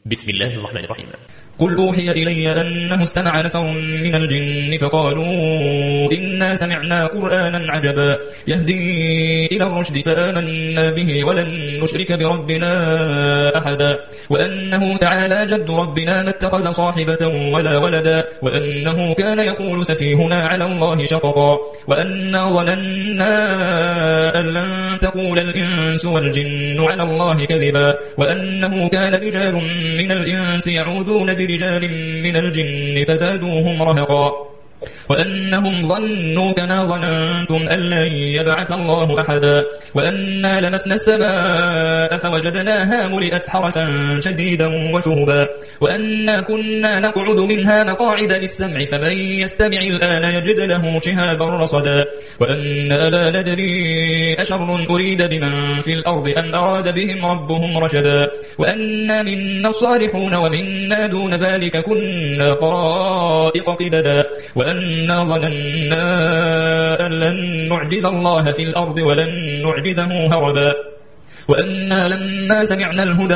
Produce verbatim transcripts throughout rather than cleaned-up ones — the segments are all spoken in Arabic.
بسم الله الرحمن الرحيم. قل أوحي إلي أنه استمع نفر من الجن فقالوا إنا سمعنا قرآنا عجبا يهدي إلى الرشد فآمنا به ولن نشرك بربنا أحدا وأنه تعالى جد ربنا ما اتخذ صاحبة ولا ولدا وأنه كان يقول سفيهنا على الله شططا وأنا ظننا أن لن تقول الإنس والجن على الله كذبا وأنه كان رجال من الإنس يعوذون برجال من الجن فزادوهم رهقا وأنهم ظنوا كما ظننتم أن لن يبعث الله أحدا وأنا لمسنا السماء فوجدناها ملئت حرسا شديدا وشهبا وأنا كنا نقعد منها مقاعد للسمع فمن يستمع الآن يجد له شهابا رصدا وأنا لا ندري أشر أريد بمن في الأرض أم أراد بهم ربهم رشدا وأنا منا الصالحون ومنا دون ذلك كنا طرائق قددا وأنا ظننا أن لن نعجز الله في الأرض ولن نعجزه هربا وأنا لما سمعنا الهدى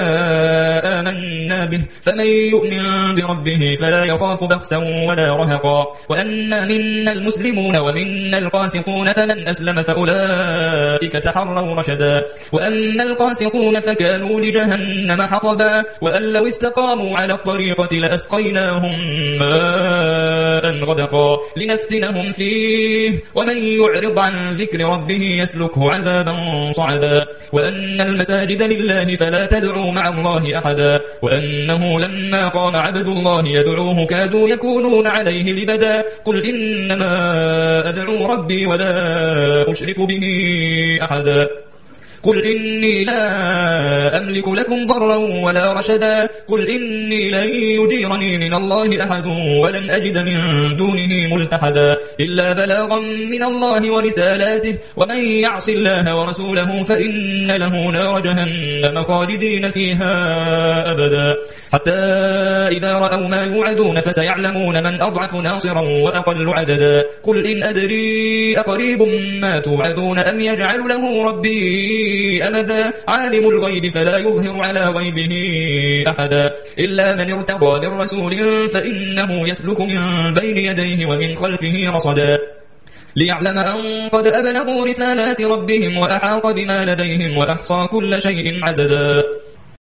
آمنا به فمن يؤمن بربه فلا يخاف بخسا ولا رهقا وأنا منا المسلمون ومنا القاسطون فمن أسلم فأولئك تحروا رشدا وأما القاسطون فكانوا لجهنم حطبا وأن لو استقاموا على الطريقة لأسقيناهم ماء غدقا لنفتنهم فيه ومن يعرض عن ذكر ربه يسلكه عذابا صعدا وأن المساجد لله فلا تدعوا مع الله أحدا وأنه لما قام عبد الله يدعوه كادوا يكونون عليه لبدا قل إنما أدعو ربي ولا أشرك به أحدا قل إني لا أملك لكم ضرا ولا رشدا قل إني لن يجيرني من الله أحد ولن أجد من دونه ملتحدا إلا بلاغا من الله ورسالاته ومن يعص الله ورسوله فإن له نار جهنم خالدين فيها أبدا حتى إذا رأوا ما يوعدون فسيعلمون من أضعف ناصرا وأقل عددا قل إن أدري أقريب ما توعدون أم يجعل له ربي أمدا عالم الغيب فلا يظهر على غيبه أحدا إلا من ارتضى من رسول فإنه يسلك من بين يديه ومن خلفه رصدا ليعلم أن قد أبلغوا رسالات ربهم وأحاط بما لديهم وأحصى كل شيء عددا